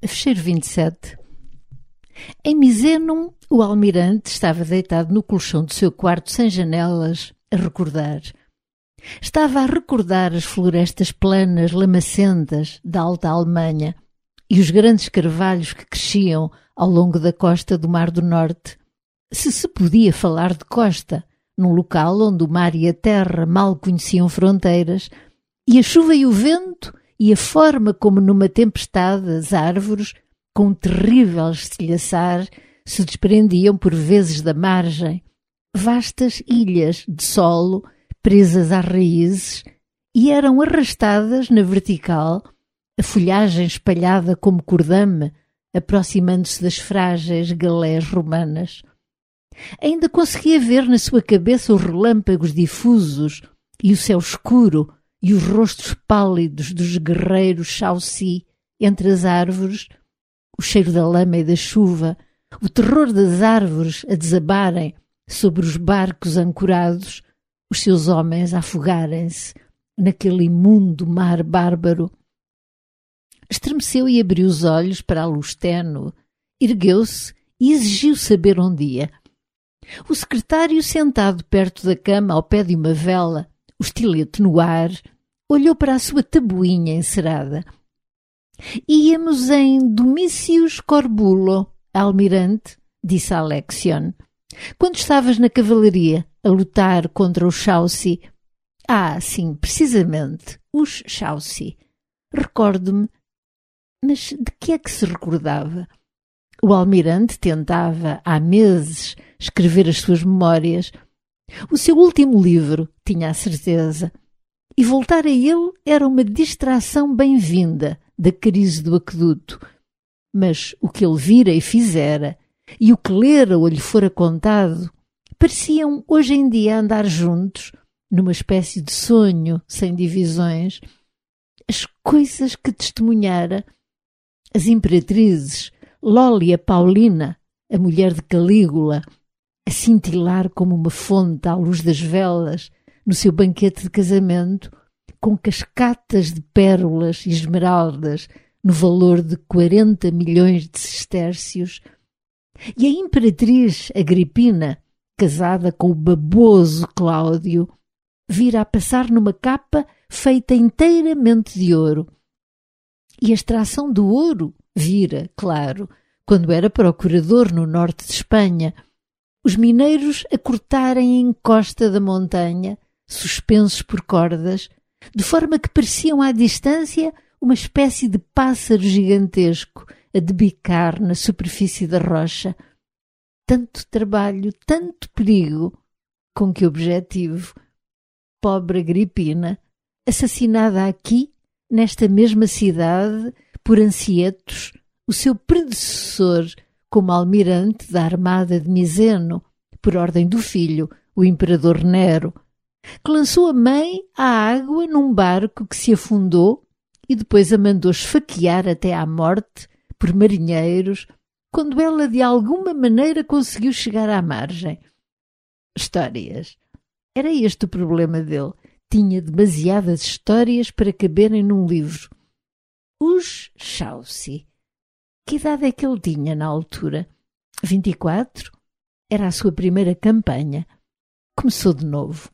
Fecheiro 27. Em Misenum, o almirante estava deitado no colchão do seu quarto sem janelas, a recordar. Estava a recordar as florestas planas lamacentas da Alta Alemanha e os grandes carvalhos que cresciam ao longo da costa do Mar do Norte. Se podia falar de costa, num local onde o mar e a terra mal conheciam fronteiras, e a chuva e o vento e a forma como numa tempestade as árvores, com um terrível estilhaçar, se desprendiam por vezes da margem, vastas ilhas de solo presas às raízes, e eram arrastadas na vertical, a folhagem espalhada como cordame, aproximando-se das frágeis galés romanas. Ainda conseguia ver na sua cabeça os relâmpagos difusos e o céu escuro e os rostos pálidos dos guerreiros Chauci entre as árvores, o cheiro da lama e da chuva, o terror das árvores a desabarem sobre os barcos ancorados, os seus homens a afogarem-se naquele imundo mar bárbaro. Estremeceu e abriu os olhos para a luz tênue, ergueu-se e exigiu saber onde ia. O secretário, sentado perto da cama ao pé de uma vela, o estilete no ar, olhou para a sua tabuinha encerada. Íamos em Domícios Corbulo, almirante, disse Alexion. Quando estavas na cavalaria, a lutar contra os Chauci. Ah, sim, precisamente, os Chauci. Recordo-me. Mas de que é que se recordava? O almirante tentava, há meses, escrever as suas memórias. O seu último livro, tinha a certeza. E voltar a ele era uma distração bem-vinda da crise do aqueduto. Mas o que ele vira e fizera, e o que lera ou lhe fora contado, pareciam hoje em dia andar juntos, numa espécie de sonho sem divisões. As coisas que testemunhara, as imperatrizes, Lólia Paulina, a mulher de Calígula, a cintilar como uma fonte à luz das velas, no seu banquete de casamento, com cascatas de pérolas e esmeraldas no valor de 40 milhões de sestércios, e a imperatriz Agripina, casada com o baboso Cláudio, vira a passar numa capa feita inteiramente de ouro. E a extração do ouro vira, claro, quando era procurador no norte de Espanha, os mineiros a cortarem a encosta da montanha, suspensos por cordas, de forma que pareciam à distância uma espécie de pássaro gigantesco a debicar na superfície da rocha. Tanto trabalho, tanto perigo, com que objetivo? Pobre Agripina, assassinada aqui, nesta mesma cidade, por Ansietos, o seu predecessor como almirante da armada de Miseno, por ordem do filho, o imperador Nero, que lançou a mãe à água num barco que se afundou e depois a mandou esfaquear até à morte por marinheiros, quando ela de alguma maneira conseguiu chegar à margem. Histórias. Era este o problema dele. Tinha demasiadas histórias para caberem num livro. Os Chauci. Que idade é que ele tinha na altura? 24? Era a sua primeira campanha. Começou de novo.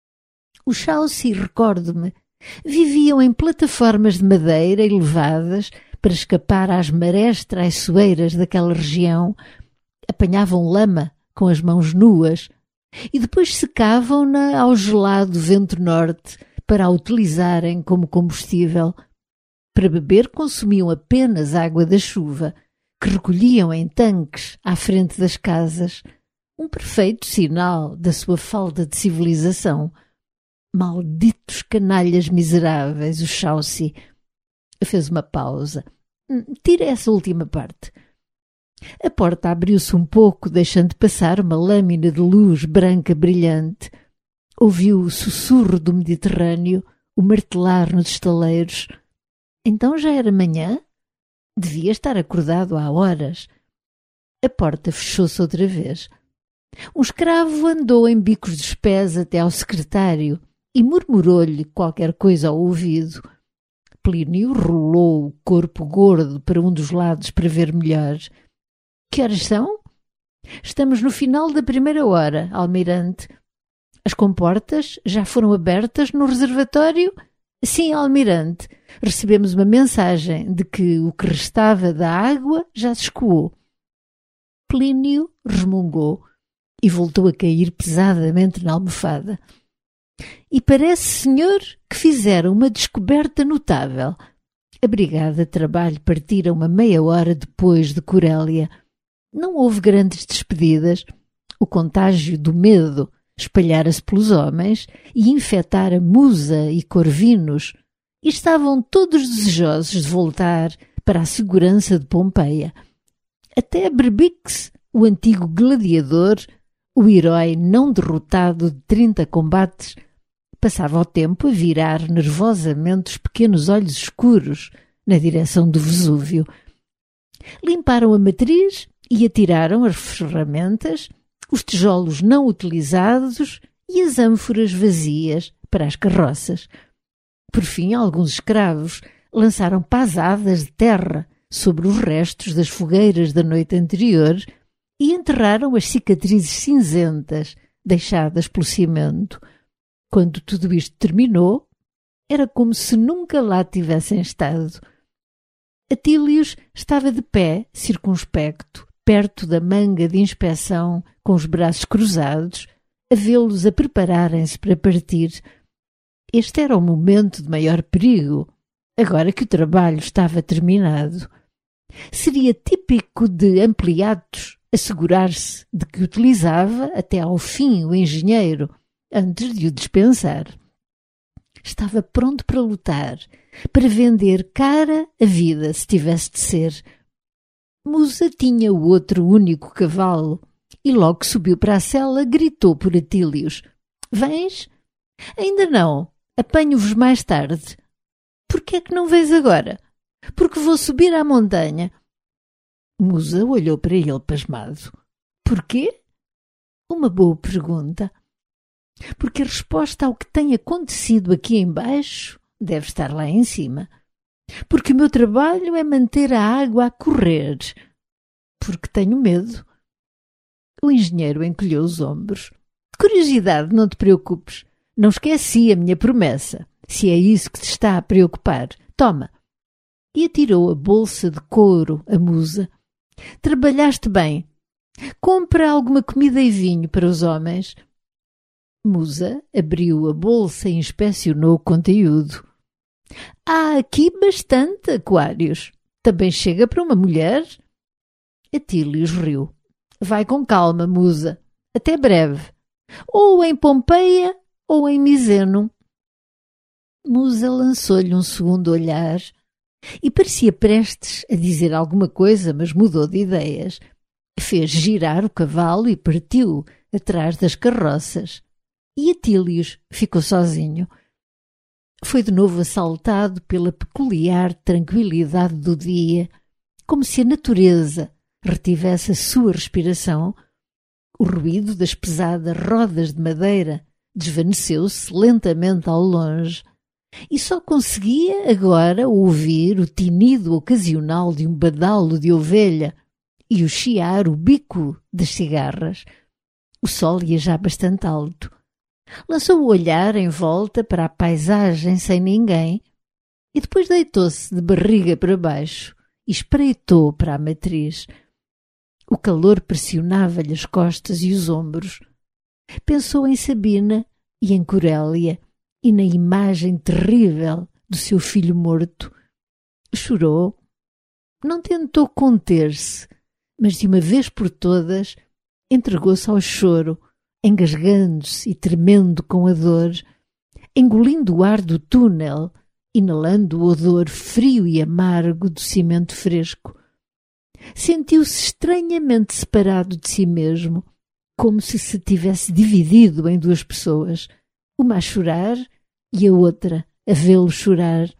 Os Chauci, recordo-me, viviam em plataformas de madeira elevadas para escapar às marés traiçoeiras daquela região, apanhavam lama com as mãos nuas e depois secavam-na ao gelado vento norte para a utilizarem como combustível. Para beber consumiam apenas água da chuva, que recolhiam em tanques à frente das casas, um perfeito sinal da sua falta de civilização. Malditos canalhas miseráveis, os Chauci. Fez uma pausa. Tira essa última parte. A porta abriu-se um pouco, deixando passar uma lâmina de luz branca brilhante. Ouviu o sussurro do Mediterrâneo, o martelar nos estaleiros. Então já era manhã? Devia estar acordado há horas. A porta fechou-se outra vez. Um escravo andou em bicos dos pés até ao secretário e murmurou-lhe qualquer coisa ao ouvido. Plínio rolou o corpo gordo para um dos lados para ver melhor. Que horas são? Estamos no final da primeira hora, almirante. As comportas já foram abertas no reservatório? Sim, almirante. Recebemos uma mensagem de que o que restava da água já se escoou. Plínio resmungou e voltou a cair pesadamente na almofada. E parece, senhor, que fizeram uma descoberta notável. A brigada de trabalho partira uma meia hora depois de Corélia. Não houve grandes despedidas. O contágio do medo espalhara-se pelos homens e infectara Musa e Corvinos, e estavam todos desejosos de voltar para a segurança de Pompeia. Até Berbix, o antigo gladiador, o herói não derrotado de 30 combates, passava o tempo a virar nervosamente os pequenos olhos escuros na direção do Vesúvio. Limparam a matriz e atiraram as ferramentas, os tijolos não utilizados e as ânforas vazias para as carroças. Por fim, alguns escravos lançaram pasadas de terra sobre os restos das fogueiras da noite anterior e enterraram as cicatrizes cinzentas deixadas pelo cimento. Quando tudo isto terminou, era como se nunca lá tivessem estado. Atílios estava de pé, circunspecto, perto da manga de inspeção, com os braços cruzados, a vê-los a prepararem-se para partir. Este era o momento de maior perigo, agora que o trabalho estava terminado. Seria típico de Ampliatus assegurar-se de que utilizava até ao fim o engenheiro, antes de o dispensar. Estava pronto para lutar, para vender cara a vida, se tivesse de ser. Musa tinha o outro único cavalo e logo que subiu para a cela gritou por Atílios. Vens? Ainda não. Apanho-vos mais tarde. Por que é que não vens agora? Porque vou subir à montanha. Musa olhou para ele pasmado. Porquê? Uma boa pergunta. Porque a resposta ao que tem acontecido aqui embaixo deve estar lá em cima. Porque o meu trabalho é manter a água a correr. Porque tenho medo. O engenheiro encolheu os ombros. Curiosidade, não te preocupes. Não esqueci a minha promessa. Se é isso que te está a preocupar, toma. E atirou a bolsa de couro a Musa. Trabalhaste bem. Compra alguma comida e vinho para os homens. Musa abriu a bolsa e inspecionou o conteúdo. Há aqui bastante, Aquários. Também chega para uma mulher? Atílios riu. Vai com calma, Musa. Até breve. Ou em Pompeia ou em Miseno. Musa lançou-lhe um segundo olhar e parecia prestes a dizer alguma coisa, mas mudou de ideias. Fez girar o cavalo e partiu atrás das carroças. E Atílios ficou sozinho. Foi de novo assaltado pela peculiar tranquilidade do dia, como se a natureza retivesse a sua respiração. O ruído das pesadas rodas de madeira desvaneceu-se lentamente ao longe e só conseguia agora ouvir o tinido ocasional de um badalo de ovelha e o chiar o bico das cigarras. O sol ia já bastante alto. Lançou o olhar em volta para a paisagem sem ninguém e depois deitou-se de barriga para baixo e espreitou para a matriz. O calor pressionava-lhe as costas e os ombros. Pensou em Sabina e em Corélia e na imagem terrível do seu filho morto. Chorou. Não tentou conter-se, mas de uma vez por todas entregou-se ao choro, engasgando-se e tremendo com a dor, engolindo o ar do túnel, inalando o odor frio e amargo do cimento fresco. Sentiu-se estranhamente separado de si mesmo, como se tivesse dividido em duas pessoas, uma a chorar e a outra a vê-lo chorar.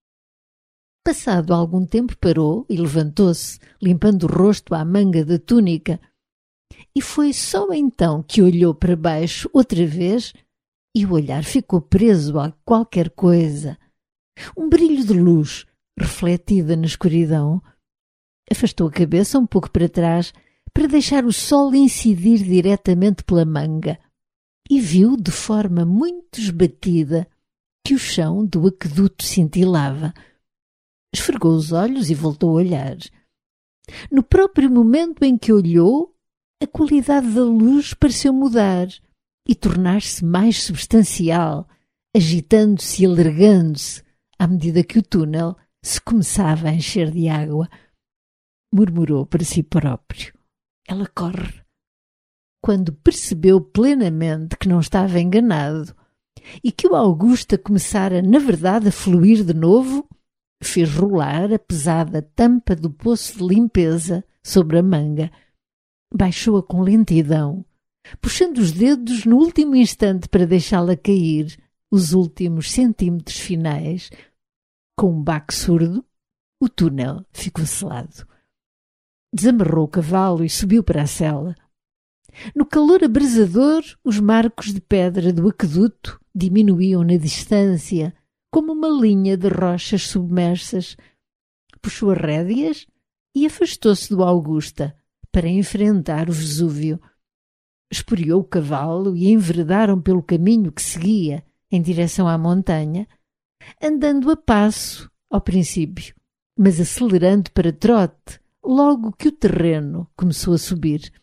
Passado algum tempo parou e levantou-se, limpando o rosto à manga da túnica, e foi só então que olhou para baixo outra vez e o olhar ficou preso a qualquer coisa, Um brilho de luz, refletida na escuridão. Afastou a cabeça um pouco para trás para deixar o sol incidir diretamente pela manga e viu de forma muito esbatida que o chão do aqueduto cintilava. Esfregou os olhos e voltou a olhar. No próprio momento em que olhou, a qualidade da luz pareceu mudar e tornar-se mais substancial, agitando-se e alargando-se à medida que o túnel se começava a encher de água. Murmurou para si próprio: ela corre. Quando percebeu plenamente que não estava enganado e que o Augusta começara, na verdade, a fluir de novo, fez rolar a pesada tampa do poço de limpeza sobre a manga. Baixou-a com lentidão, puxando os dedos no último instante para deixá-la cair, os últimos centímetros finais. Com um baque surdo, o túnel ficou selado. Desamarrou o cavalo e subiu para a sela. No calor abrasador, os marcos de pedra do aqueduto diminuíam na distância, como uma linha de rochas submersas. Puxou as rédeas e afastou-se do Augusta para enfrentar o Vesúvio. Esporeou o cavalo e enveredaram pelo caminho que seguia em direção à montanha, andando a passo ao princípio, mas acelerando para trote logo que o terreno começou a subir.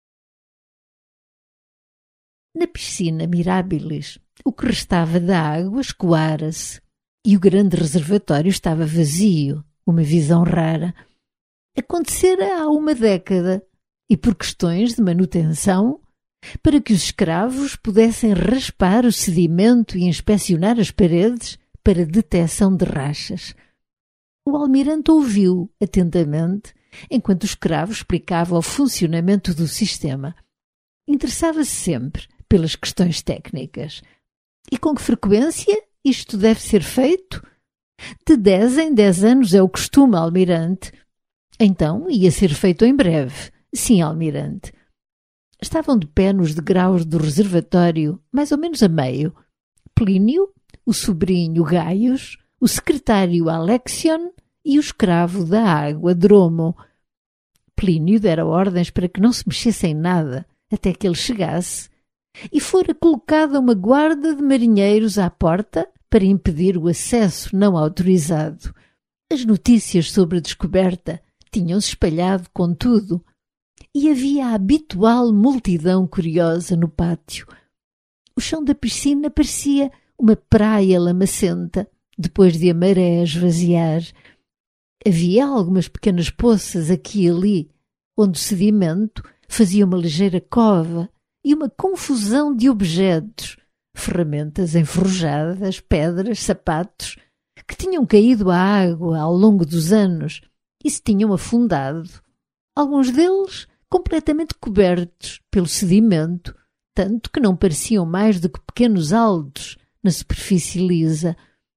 Na piscina Mirabilis, o que restava da água escoara-se e o grande reservatório estava vazio, uma visão rara. Acontecera há uma década e por questões de manutenção, para que os escravos pudessem raspar o sedimento e inspecionar as paredes para detecção de rachas. O almirante ouviu atentamente enquanto o escravo explicava o funcionamento do sistema. Interessava-se sempre pelas questões técnicas. E com que frequência isto deve ser feito? De 10 em 10 anos é o costume, almirante. Então ia ser feito em breve. Sim, almirante. Estavam de pé nos degraus do reservatório, mais ou menos a meio. Plínio, o sobrinho Gaius, o secretário Alexion e o escravo da água Dromo. Plínio dera ordens para que não se mexesse em nada até que ele chegasse, e fora colocada uma guarda de marinheiros à porta para impedir o acesso não autorizado. As notícias sobre a descoberta tinham-se espalhado, contudo, e havia a habitual multidão curiosa no pátio. O chão da piscina parecia uma praia lamacenta, depois de a maré esvaziar. Havia algumas pequenas poças aqui e ali, onde o sedimento fazia uma ligeira cova e uma confusão de objetos, ferramentas enferrujadas, pedras, sapatos, que tinham caído à água ao longo dos anos e se tinham afundado, alguns deles completamente cobertos pelo sedimento, tanto que não pareciam mais do que pequenos altos na superfície lisa.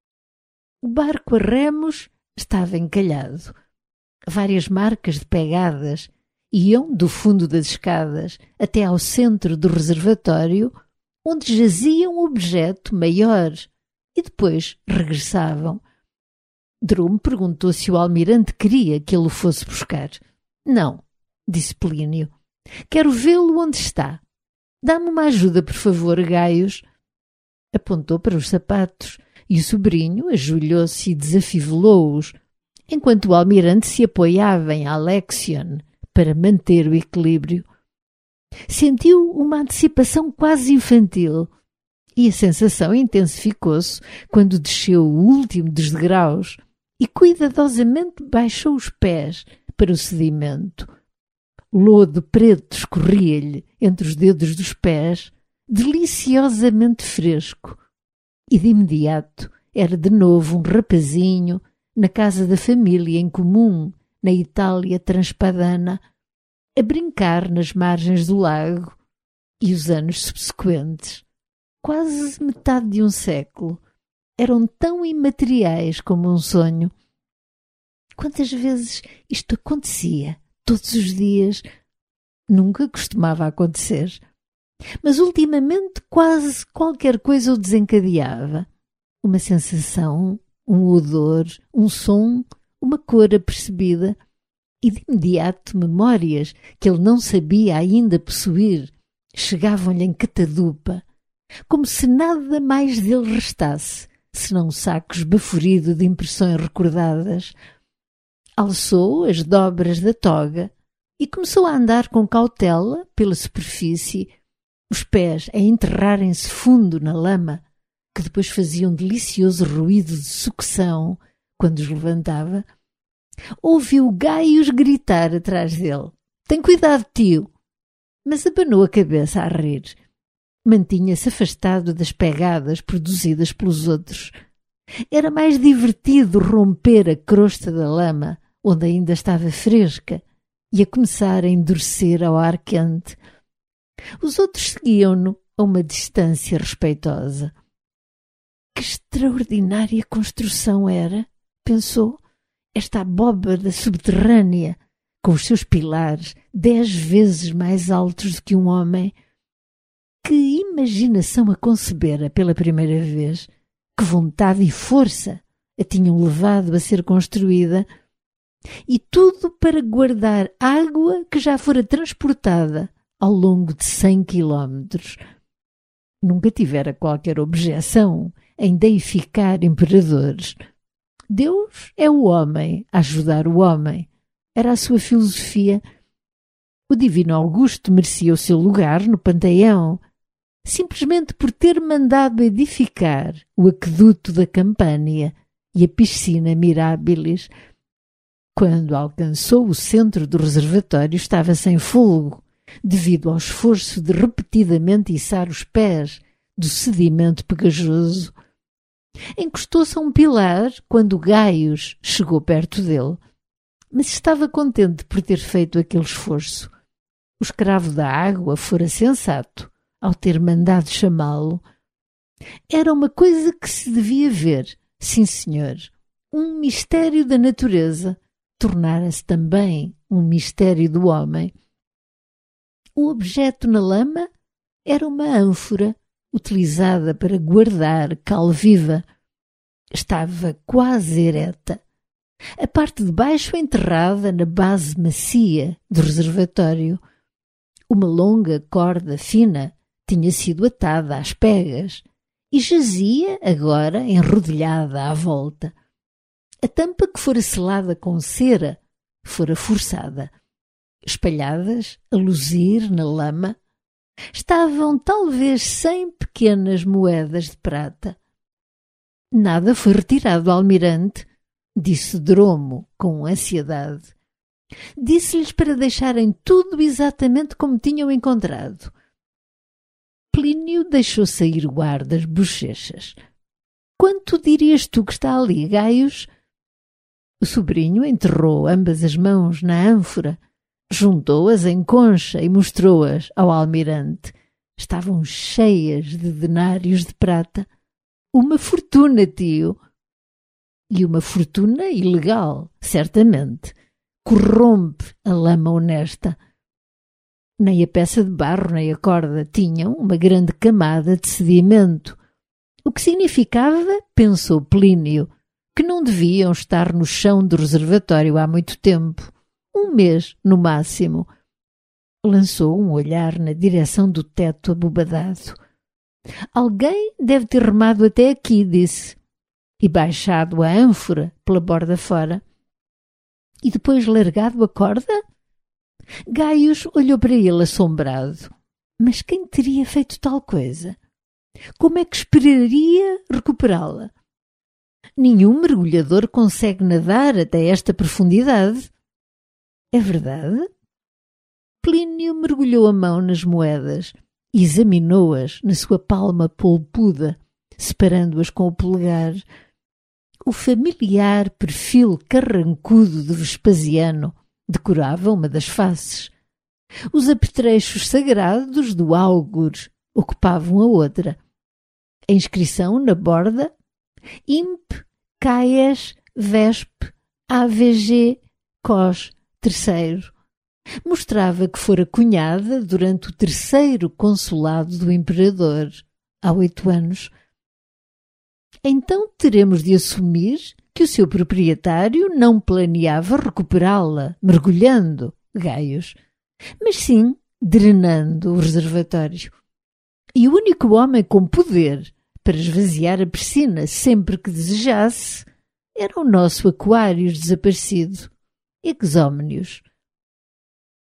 O barco a remos estava encalhado. Várias marcas de pegadas iam do fundo das escadas até ao centro do reservatório, onde jazia um objeto maior, e depois regressavam. Drummond perguntou se o almirante queria que ele o fosse buscar. Não, disse Plínio. Quero vê-lo onde está. Dá-me uma ajuda, por favor, Gaius. Apontou para os sapatos e o sobrinho ajoelhou-se e desafivelou-os, enquanto o almirante se apoiava em Alexion para manter o equilíbrio. Sentiu uma antecipação quase infantil e a sensação intensificou-se quando desceu o último dos degraus e cuidadosamente baixou os pés para o sedimento. Lodo preto escorria-lhe entre os dedos dos pés, deliciosamente fresco, e de imediato era de novo um rapazinho na casa da família em comum, na Itália transpadana, a brincar nas margens do lago, e os anos subsequentes, quase metade de um século, eram tão imateriais como um sonho. Quantas vezes isto acontecia, todos os dias? Nunca costumava acontecer. Mas ultimamente quase qualquer coisa o desencadeava. Uma sensação um odor, um som, uma cor apercebida, e de imediato memórias que ele não sabia ainda possuir chegavam-lhe em catadupa, como se nada mais dele restasse, senão um saco esbaforido de impressões recordadas. Alçou as dobras da toga e começou a andar com cautela pela superfície, os pés a enterrarem-se fundo na lama, que depois fazia um delicioso ruído de sucção quando os levantava. Ouviu Gaius gritar atrás dele: "Tem cuidado, tio!" Mas abanou a cabeça a rir. Mantinha-se afastado das pegadas produzidas pelos outros. Era mais divertido romper a crosta da lama, onde ainda estava fresca, e a começar a endurecer ao ar quente. Os outros seguiam-no a uma distância respeitosa. Que extraordinária construção era, pensou, esta abóbada subterrânea, com os seus pilares 10 vezes mais altos do que um homem. Que imaginação a concebera pela primeira vez, que vontade e força a tinham levado a ser construída, e tudo para guardar água que já fora transportada ao longo de 100 quilómetros. Nunca tivera qualquer objeção em deificar imperadores. Deus é o homem a ajudar o homem. Era a sua filosofia. O divino Augusto merecia o seu lugar no panteão, simplesmente por ter mandado edificar o aqueduto da Campânia e a piscina Mirabilis. Quando alcançou o centro do reservatório, estava sem fôlego, devido ao esforço de repetidamente içar os pés do sedimento pegajoso. Encostou-se a um pilar quando Gaius chegou perto dele, mas estava contente por ter feito aquele esforço. O escravo da água fora sensato ao ter mandado chamá-lo. Era uma coisa que se devia ver, sim senhor, um mistério da natureza, tornara-se também um mistério do homem. O objeto na lama era uma ânfora, utilizada para guardar cal viva. Estava quase ereta, a parte de baixo enterrada na base macia do reservatório. Uma longa corda fina tinha sido atada às pegas e jazia agora enrodilhada à volta. A tampa, que fora selada com cera, fora forçada. Espalhadas a luzir na lama, estavam talvez 100 pequenas moedas de prata. Nada foi retirado ao almirante, disse Dromo com ansiedade. Disse-lhes para deixarem tudo exatamente como tinham encontrado. Plínio deixou sair o ar das bochechas. Quanto dirias tu que está ali, Gaius? O sobrinho enterrou ambas as mãos na ânfora, juntou-as em concha e mostrou-as ao almirante. Estavam cheias de denários de prata. Uma fortuna, tio. E uma fortuna ilegal, certamente. Corrompe a lama honesta. Nem a peça de barro nem a corda tinham uma grande camada de sedimento, o que significava, pensou Plínio, que não deviam estar no chão do reservatório há muito tempo, 1 mês no máximo. Lançou um olhar na direção do teto abobadado. Alguém deve ter remado até aqui, disse, e baixado a ânfora pela borda fora. E depois largado a corda? Gaius olhou para ele assombrado. Mas quem teria feito tal coisa? Como é que esperaria recuperá-la? Nenhum mergulhador consegue nadar até esta profundidade. É verdade? Plínio mergulhou a mão nas moedas e examinou-as na sua palma polpuda, separando-as com o polegar. O familiar perfil carrancudo de Vespasiano decorava uma das faces. Os apetrechos sagrados do Augur ocupavam a outra. A inscrição na borda: Imp Caies Vesp AVG Cos III mostrava que fora cunhada durante o 3º consulado do imperador, há 8 anos. então teremos de assumir que o seu proprietário não planeava recuperá-la mergulhando, gaios, mas sim drenando o reservatório. E o único homem com poder para esvaziar a piscina sempre que desejasse era o nosso aquário desaparecido, Exómnios,